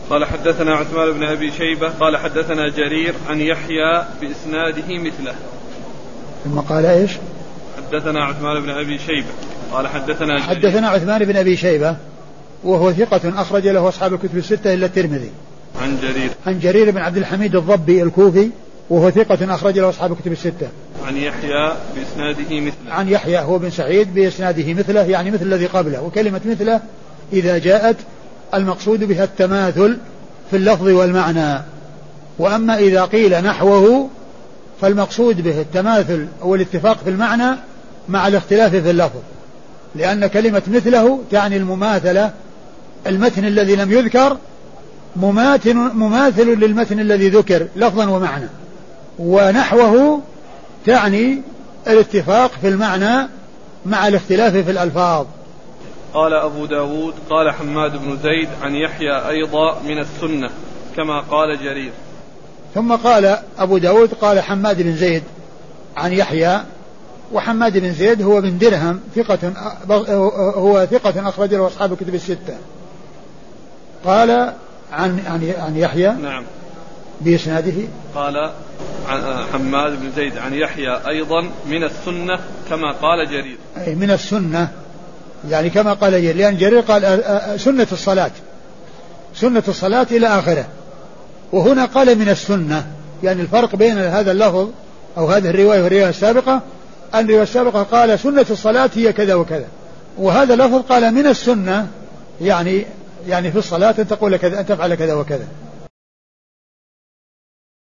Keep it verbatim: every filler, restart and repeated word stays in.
قال حدثنا عثمان بن أبي شيبة قال حدثنا جرير عن يحيى بإسناده مثله. ثم قال إيش؟ حدثنا عثمان بن أبي شيبة قال حدثنا جرير حدثنا عثمان بن أبي شيبة وهو ثقة أخرج له أصحاب الكتب الستة إلا الترمذي. عن جرير عن جرير بن عبد الحميد الضبي الكوفي وهو ثقة أخرج له أصحاب الكتب الستة. عن يحيى بإسناده مثله. عن يحيى هو بن سعيد بإسناده مثله يعني مثل الذي قبله. وكلمة مثله إذا جاءت المقصود بها التماثل في اللفظ والمعنى، وأما إذا قيل نحوه فالمقصود به التماثل أو الاتفاق في المعنى مع الاختلاف في اللفظ، لأن كلمة مثله تعني المماثلة، المتن الذي لم يذكر مماثل, مماثل للمتن الذي ذكر لفظا ومعنى، ونحوه تعني الاتفاق في المعنى مع الاختلاف في الألفاظ. قال أبو داود قال حماد بن زيد عن يحيى أيضا من السنة كما قال جرير. ثم قال أبو داود قال حماد بن زيد عن يحيى، وحماد بن زيد هو بن درهم ثقة هو ثقة أخرج له أصحاب الكتب الستة. قال عن عن عن يحيى نعم بإسناده قال عن حماد بن زيد عن يحيى أيضا من السنة كما قال جرير. أي من السنة يعني كما قال جرير، لأن جرير قال سنة الصلاة سنة الصلاة إلى آخره، وهنا قال من السنة، يعني الفرق بين هذا اللفظ أو هذه الرواية والرواية السابقة أن الرواية السابقة قال سنة الصلاة هي كذا وكذا، وهذا اللفظ قال من السنة يعني يعني في الصلاة أن تقول كذا أن تفعل كذا وكذا.